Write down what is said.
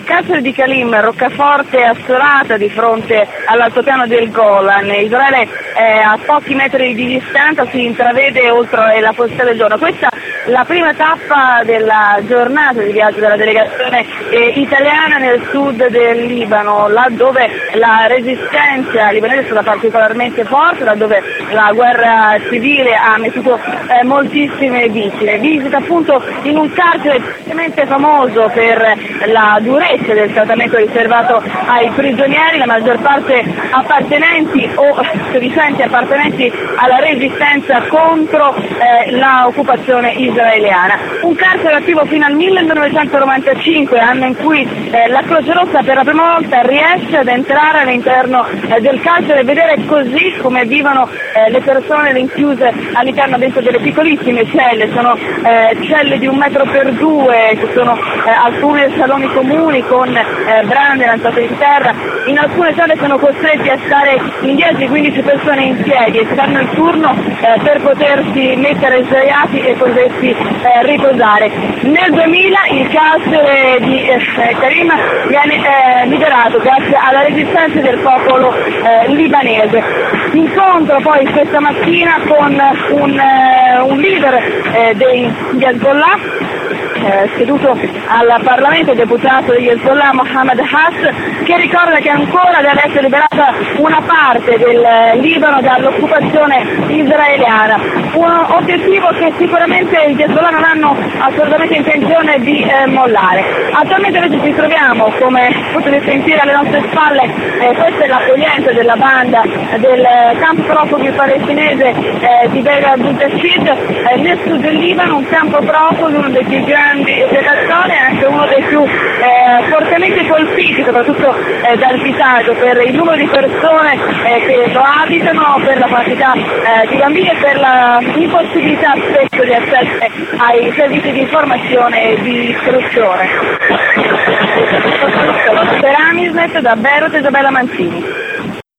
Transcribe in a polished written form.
carcere di Kalim, roccaforte assolata di fronte all'altopiano del Golan. Israele è a pochi metri di distanza, si intravede oltre la posta del giorno. Questa è la prima tappa della giornata di viaggio della delegazione italiana nel sud del Libano, là dove la resistenza libanese è stata particolarmente forte, là dove la guerra civile ha messo moltissime vittime. Visita appunto in un carcere veramente famoso per la durezza del trattamento riservato ai prigionieri, la maggior parte appartenenti o sedicenti appartenenti alla resistenza contro l'occupazione israeliana. Un carcere attivo fino al 1995, anno in cui la Croce Rossa per la prima volta riesce ad entrare all'interno del carcere e vedere così come vivono le persone rinchiuse all'interno dentro delle piccolissime celle. Sono celle di 1 metro per 2, ci sono alcune saloni comuni con brande lanciate in terra, in alcune celle sono costretti a stare in 10-15 persone in piedi e si danno il turno per potersi mettere sdraiati e potersi riposare. Nel 2000 il carcere di Karim viene liberato grazie alla resistenza del popolo libanese. Incontro poi questa mattina con un leader di Hezbollah, seduto al Parlamento, deputato di Hezbollah Mohammed Hass, che ricorda che ancora deve essere liberata una parte del Libano dall'occupazione israeliana, un obiettivo che sicuramente gli Hezbollah non hanno assolutamente intenzione di mollare. Attualmente invece ci troviamo, come potete sentire alle nostre spalle, questa è l'accoglienza della banda del campo profughi palestinese di Beit al-Butashid nel sud del Libano, un campo profughi, uno dei più grandi della storia e anche uno dei più fortemente colpiti, soprattutto dal disagio, per il numero di persone che lo abitano, per la quantità di bambini e per la impossibilità spesso di accesso ai servizi di informazione e di istruzione. Per Amisnet, da Beirut, Isabella Mancini.